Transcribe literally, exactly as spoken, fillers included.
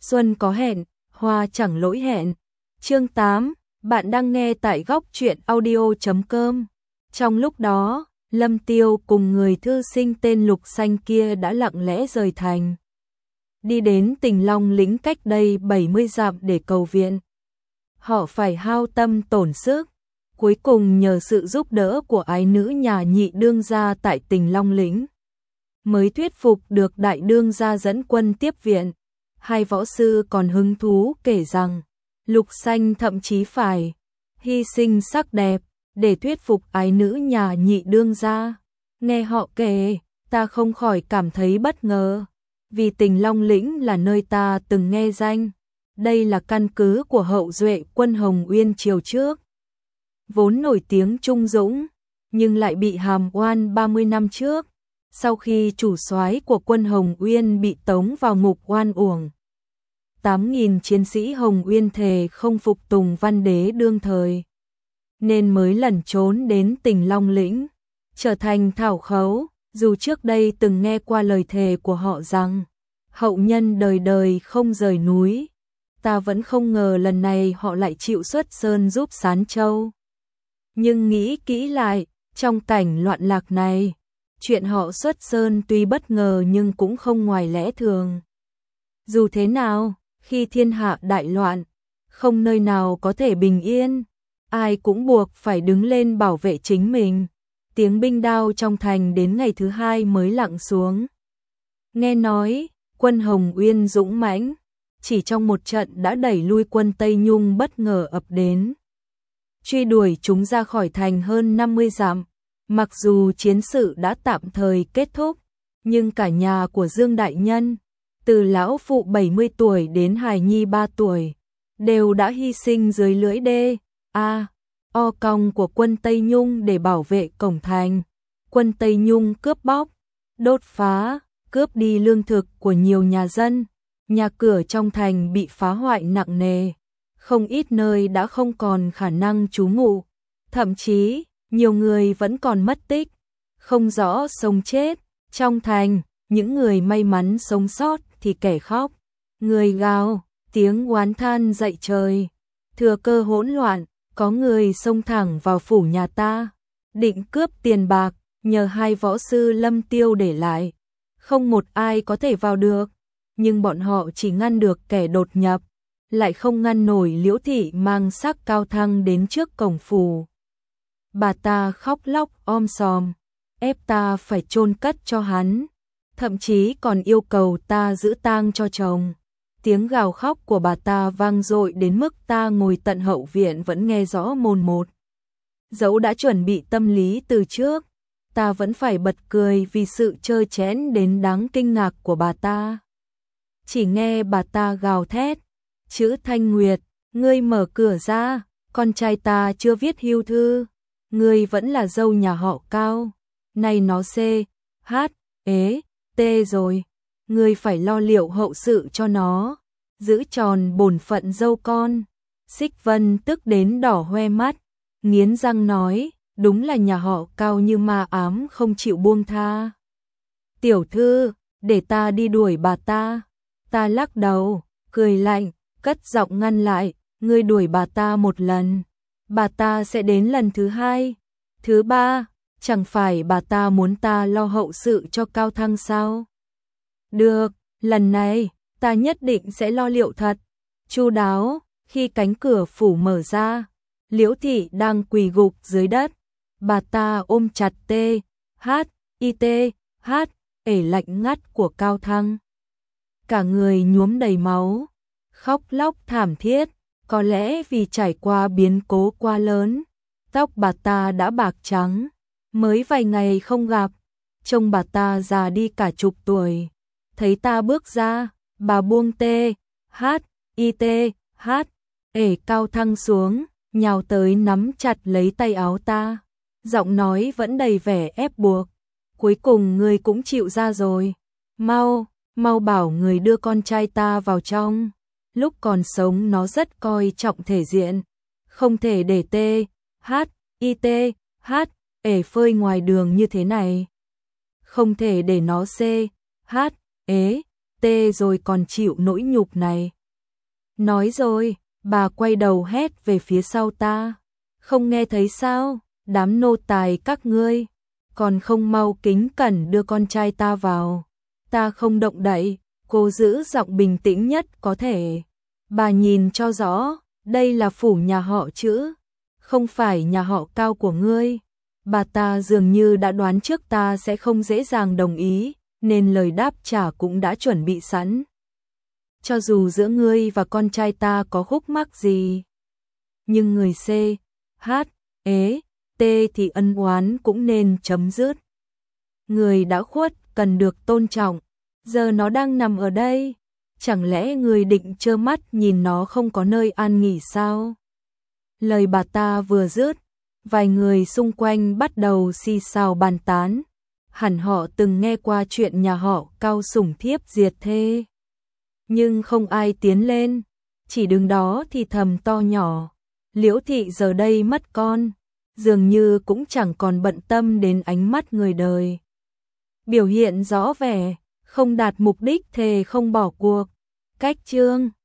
Xuân có hẹn, hoa chẳng lỗi hẹn. Chương tám, bạn đang nghe tại góc truyện audio chấm com. Trong lúc đó, Lâm Tiêu cùng người thư sinh tên Lục Xanh kia đã lặng lẽ rời thành. Đi đến Tình Long lĩnh cách đây bảy mươi dặm để cầu viện. Họ phải hao tâm tổn sức. Cuối cùng nhờ sự giúp đỡ của ái nữ nhà nhị đương gia tại Tình Long lĩnh, mới thuyết phục được đại đương gia dẫn quân tiếp viện. Hai võ sư còn hứng thú kể rằng, Lục Xanh thậm chí phải hy sinh sắc đẹp để thuyết phục ái nữ nhà nhị đương gia. Nghe họ kể, ta không khỏi cảm thấy bất ngờ, vì Tình Long lĩnh là nơi ta từng nghe danh. Đây là căn cứ của hậu duệ quân Hồng Uyên triều trước, vốn nổi tiếng trung dũng, nhưng lại bị hàm oan ba mươi năm trước, sau khi chủ soái của quân Hồng Uyên bị tống vào ngục oan uổng. tám nghìn chiến sĩ Hồng Uyên thề không phục tùng văn đế đương thời, nên mới lẩn trốn đến Tình Long lĩnh, trở thành thảo khấu. Dù trước đây từng nghe qua lời thề của họ rằng hậu nhân đời đời không rời núi, ta vẫn không ngờ lần này họ lại chịu xuất sơn giúp Sán Châu. Nhưng nghĩ kỹ lại, trong cảnh loạn lạc này, chuyện họ xuất sơn tuy bất ngờ nhưng cũng không ngoài lẽ thường. Dù thế nào, khi thiên hạ đại loạn, không nơi nào có thể bình yên, ai cũng buộc phải đứng lên bảo vệ chính mình. Tiếng binh đao trong thành đến ngày thứ hai mới lặng xuống. Nghe nói, quân Hồng Uyên dũng mãnh, chỉ trong một trận đã đẩy lui quân Tây Nhung bất ngờ ập đến, truy đuổi chúng ra khỏi thành hơn năm mươi dặm. Mặc dù chiến sự đã tạm thời kết thúc, nhưng cả nhà của Dương Đại Nhân, từ lão phụ bảy mươi tuổi đến hài nhi ba tuổi, đều đã hy sinh dưới lưỡi đê a o cong của quân Tây Nhung để bảo vệ cổng thành. Quân Tây Nhung cướp bóc, đốt phá, cướp đi lương thực của nhiều nhà dân, nhà cửa trong thành bị phá hoại nặng nề, không ít nơi đã không còn khả năng trú ngụ, thậm chí nhiều người vẫn còn mất tích, không rõ sống chết. Trong thành, những người may mắn sống sót thì kẻ khóc, người gào, tiếng oán than dậy trời. Thừa cơ hỗn loạn, có người xông thẳng vào phủ nhà ta, định cướp tiền bạc, nhờ hai võ sư Lâm Tiêu để lại. Không một ai có thể vào được, nhưng bọn họ chỉ ngăn được kẻ đột nhập, lại không ngăn nổi Liễu thị mang xác Cao Thăng đến trước cổng phủ. Bà ta khóc lóc om sòm, ép ta phải chôn cất cho hắn, thậm chí còn yêu cầu ta giữ tang cho chồng. Tiếng gào khóc của bà ta vang dội đến mức ta ngồi tận hậu viện vẫn nghe rõ mồn một. Dẫu đã chuẩn bị tâm lý từ trước, ta vẫn phải bật cười vì sự trơ trẽn đến đáng kinh ngạc của bà ta. Chỉ nghe bà ta gào thét, chữ Thanh Nguyệt, ngươi mở cửa ra, con trai ta chưa viết hưu thư, ngươi vẫn là dâu nhà họ Cao, nay nó c, h, ế, t rồi, ngươi phải lo liệu hậu sự cho nó, giữ tròn bổn phận dâu con. Xích Vân tức đến đỏ hoe mắt, nghiến răng nói, đúng là nhà họ Cao như ma ám không chịu buông tha. Tiểu thư, để ta đi đuổi bà ta. Ta lắc đầu, cười lạnh, cất giọng ngăn lại, ngươi đuổi bà ta một lần, bà ta sẽ đến lần thứ hai, thứ ba, chẳng phải bà ta muốn ta lo hậu sự cho Cao Thăng sao? Được, lần này, ta nhất định sẽ lo liệu thật chu đáo. Khi cánh cửa phủ mở ra, Liễu thị đang quỳ gục dưới đất, bà ta ôm chặt T, H, I T, H, ể lạnh ngắt của Cao Thăng. Cả người nhuốm đầy máu, khóc lóc thảm thiết, có lẽ vì trải qua biến cố quá lớn, tóc bà ta đã bạc trắng, mới vài ngày không gặp, trông bà ta già đi cả chục tuổi. Thấy ta bước ra, bà buông T, H, I T, H, ể Cao Thăng xuống, nhào tới nắm chặt lấy tay áo ta, giọng nói vẫn đầy vẻ ép buộc, cuối cùng ngươi cũng chịu ra rồi, mau, mau bảo người đưa con trai ta vào trong. Lúc còn sống nó rất coi trọng thể diện, không thể để T, H, I T, H, ể phơi ngoài đường như thế này. Không thể để nó C, H, ế, tê rồi còn chịu nỗi nhục này. Nói rồi, bà quay đầu hét về phía sau ta. Không nghe thấy sao, đám nô tài các ngươi, còn không mau kính cẩn đưa con trai ta vào. Ta không động đậy, cô giữ giọng bình tĩnh nhất có thể. Bà nhìn cho rõ, đây là phủ nhà họ Chữ, không phải nhà họ Cao của ngươi. Bà ta dường như đã đoán trước ta sẽ không dễ dàng đồng ý, nên lời đáp trả cũng đã chuẩn bị sẵn. Cho dù giữa ngươi và con trai ta có khúc mắc gì, nhưng người C, H, E, T thì ân oán cũng nên chấm dứt. Người đã khuất cần được tôn trọng, giờ nó đang nằm ở đây, chẳng lẽ người định trơ mắt nhìn nó không có nơi an nghỉ sao? Lời bà ta vừa dứt, vài người xung quanh bắt đầu xì xào bàn tán, hẳn họ từng nghe qua chuyện nhà họ Cao sủng thiếp diệt thê. Nhưng không ai tiến lên, chỉ đứng đó thì thầm to nhỏ. Liễu thị giờ đây mất con, dường như cũng chẳng còn bận tâm đến ánh mắt người đời. Biểu hiện rõ vẻ, không đạt mục đích thề không bỏ cuộc. Cách chương